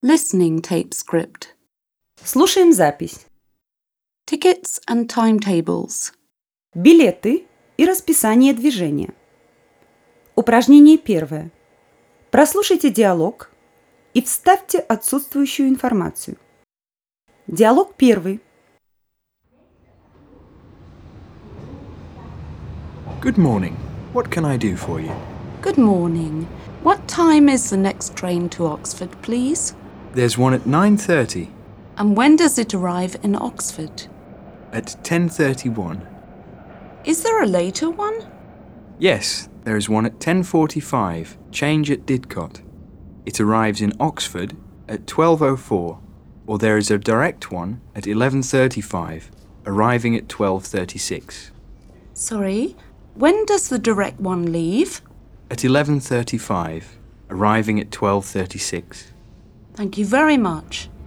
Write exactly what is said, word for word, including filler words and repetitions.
Listening tape script. Слушаем запись. Tickets and timetables. Билеты и расписание движения. Упражнение первое. Прослушайте диалог и вставьте отсутствующую информацию. Диалог первый. Good morning. What can I do for you? Good morning. What time is the next train to Oxford, please? There's one at nine thirty. And when does it arrive in Oxford? At ten thirty-one. Is there a later one? Yes, there is one at ten forty-five, change at Didcot. It arrives in Oxford at twelve oh four, or there is a direct one at eleven thirty-five, arriving at twelve thirty-six. Sorry, when does the direct one leave? At eleven thirty-five, arriving at twelve thirty-six. Thank you very much.